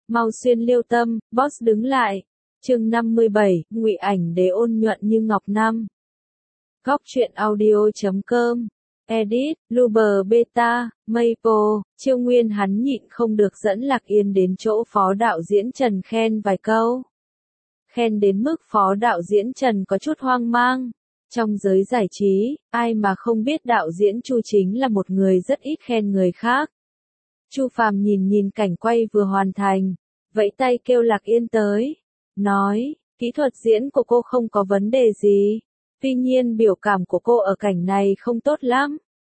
Mau xuyên liêu tâm, boss đứng lại. Chương 57, ngụy ảnh đế ôn nhuận như ngọc năm. Góc truyện audio.com. Edit, Luber Beta, Maple, Chiêu Nguyên hắn nhịn không được dẫn Lạc Yên đến chỗ phó đạo diễn Trần khen vài câu. Khen đến mức phó đạo diễn Trần có chút hoang mang. Trong giới giải trí, ai mà không biết đạo diễn Chu chính là một người rất ít khen người khác. Chu Phàm nhìn cảnh quay vừa hoàn thành, vẫy tay kêu Lạc Yên tới, nói, kỹ thuật diễn của cô không có vấn đề gì, tuy nhiên biểu cảm của cô ở cảnh này không tốt lắm.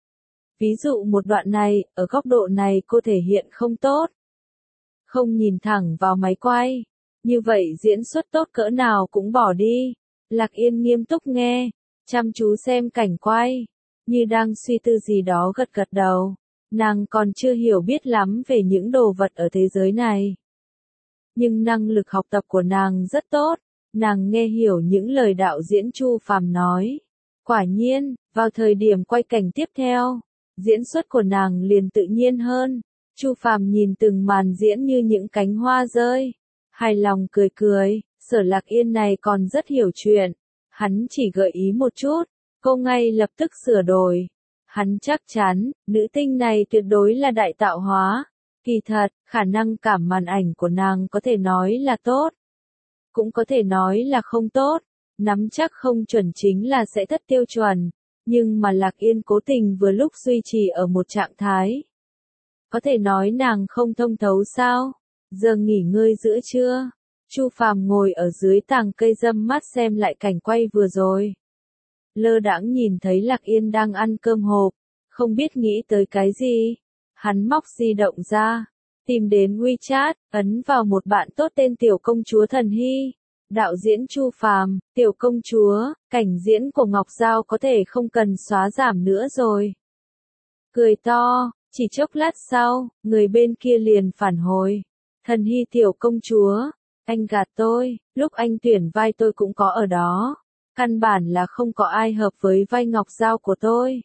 Ví dụ một đoạn này, ở góc độ này cô thể hiện không tốt. Không nhìn thẳng vào máy quay, như vậy diễn xuất tốt cỡ nào cũng bỏ đi. Lạc Yên nghiêm túc nghe, chăm chú xem cảnh quay, như đang suy tư gì đó gật gật đầu. Nàng còn chưa hiểu biết lắm về những đồ vật ở thế giới này. Nhưng năng lực học tập của nàng rất tốt, nàng nghe hiểu những lời đạo diễn Chu Phàm nói. Quả nhiên, vào thời điểm quay cảnh tiếp theo, diễn xuất của nàng liền tự nhiên hơn. Chu Phàm nhìn từng màn diễn như những cánh hoa rơi, hài lòng cười cười, Sở Lạc Yên này còn rất hiểu chuyện. Hắn chỉ gợi ý một chút, cô ngay lập tức sửa đổi. Hắn chắc chắn, nữ tinh này tuyệt đối là đại tạo hóa. Kỳ thật, khả năng cảm màn ảnh của nàng có thể nói là tốt, cũng có thể nói là không tốt, nắm chắc không chuẩn chính là sẽ thất tiêu chuẩn, nhưng mà Lạc Yên cố tình vừa lúc duy trì ở một trạng thái. Có thể nói nàng không thông thấu sao? Giờ nghỉ ngơi giữa trưa, Chu Phàm ngồi ở dưới tàng cây râm mát xem lại cảnh quay vừa rồi. Lơ đãng nhìn thấy Lạc Yên đang ăn cơm hộp, không biết nghĩ tới cái gì. Hắn móc di động ra, tìm đến WeChat, ấn vào một bạn tốt tên Tiểu Công Chúa Thần Hy. Đạo diễn Chu Phàm, Tiểu Công Chúa, cảnh diễn của Ngọc Giao có thể không cần xóa giảm nữa rồi. Cười to, chỉ chốc lát sau, người bên kia liền phản hồi. Thần Hy Tiểu Công Chúa, anh gạt tôi, lúc anh tuyển vai tôi cũng có ở đó. Căn bản là không có ai hợp với vai Ngọc Giao của tôi.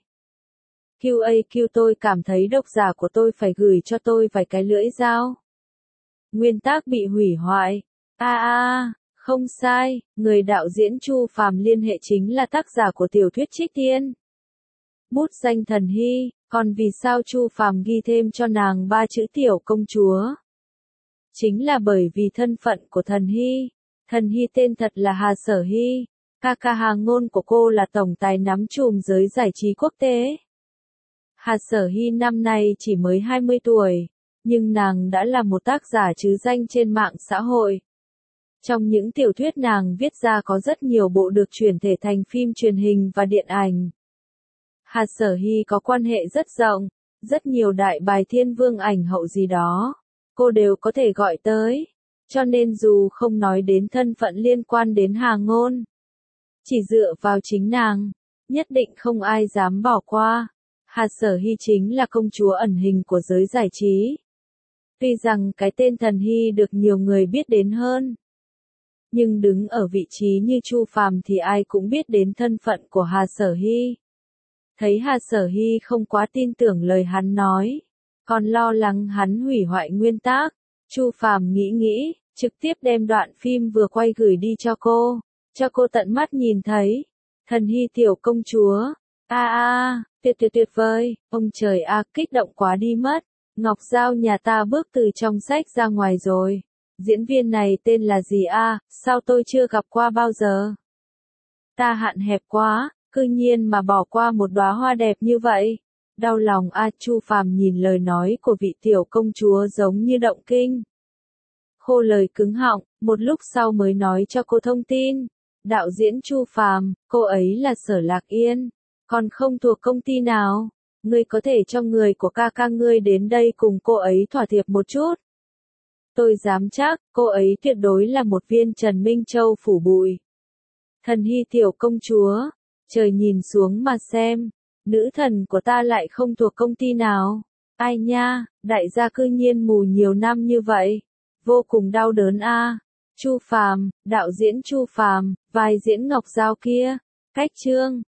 QAQ tôi cảm thấy độc giả của tôi phải gửi cho tôi vài cái lưỡi dao. Nguyên tác bị hủy hoại. Không sai, người đạo diễn Chu Phàm liên hệ chính là tác giả của tiểu thuyết Trích Tiên. Bút danh Thần Hy, còn vì sao Chu Phàm ghi thêm cho nàng 3 chữ Tiểu Công Chúa? Chính là bởi vì thân phận của Thần Hy. Thần Hy tên thật là Hà Sở Hy. Ca Hà Ngôn của cô là tổng tài nắm chùm giới giải trí quốc tế. Hà Sở Hy năm nay chỉ mới 20 tuổi, nhưng nàng đã là một tác giả trứ danh trên mạng xã hội. Trong những tiểu thuyết nàng viết ra có rất nhiều bộ được chuyển thể thành phim truyền hình và điện ảnh. Hà Sở Hy có quan hệ rất rộng, rất nhiều đại bài thiên vương ảnh hậu gì đó, cô đều có thể gọi tới, cho nên dù không nói đến thân phận liên quan đến Hà Ngôn, chỉ dựa vào chính nàng, nhất định không ai dám bỏ qua. Hà Sở Hy chính là công chúa ẩn hình của giới giải trí. Tuy rằng cái tên Thần Hy được nhiều người biết đến hơn, nhưng đứng ở vị trí như Chu Phàm thì ai cũng biết đến thân phận của Hà Sở Hy. Thấy Hà Sở Hy không quá tin tưởng lời hắn nói, còn lo lắng hắn hủy hoại nguyên tác, Chu Phàm nghĩ, trực tiếp đem đoạn phim vừa quay gửi đi cho cô tận mắt nhìn thấy. Thần Hy Tiểu Công Chúa, tuyệt vời, ông trời kích động quá đi mất. Ngọc Giao nhà ta bước từ trong sách ra ngoài rồi. Diễn viên này tên là gì sao tôi chưa gặp qua bao giờ? Ta hạn hẹp quá, cư nhiên mà bỏ qua một đóa hoa đẹp như vậy. Đau lòng Chu Phàm nhìn lời nói của vị tiểu công chúa giống như động kinh. Khô lời cứng họng, một lúc sau mới nói cho cô thông tin. Đạo diễn Chu Phàm, cô ấy là Sở Lạc Yên, còn không thuộc công ty nào. Ngươi có thể cho người của ca ngươi đến đây cùng cô ấy thỏa thiệp một chút. Tôi dám chắc, cô ấy tuyệt đối là một viên Trần Minh Châu phủ bụi. Thần Hy Tiểu Công Chúa, trời nhìn xuống mà xem, nữ thần của ta lại không thuộc công ty nào. Ai nha, đại gia cư nhiên mù nhiều năm như vậy, vô cùng đau đớn Chu Phàm, đạo diễn Chu Phàm, vai diễn Ngọc Giao kia, cách chương.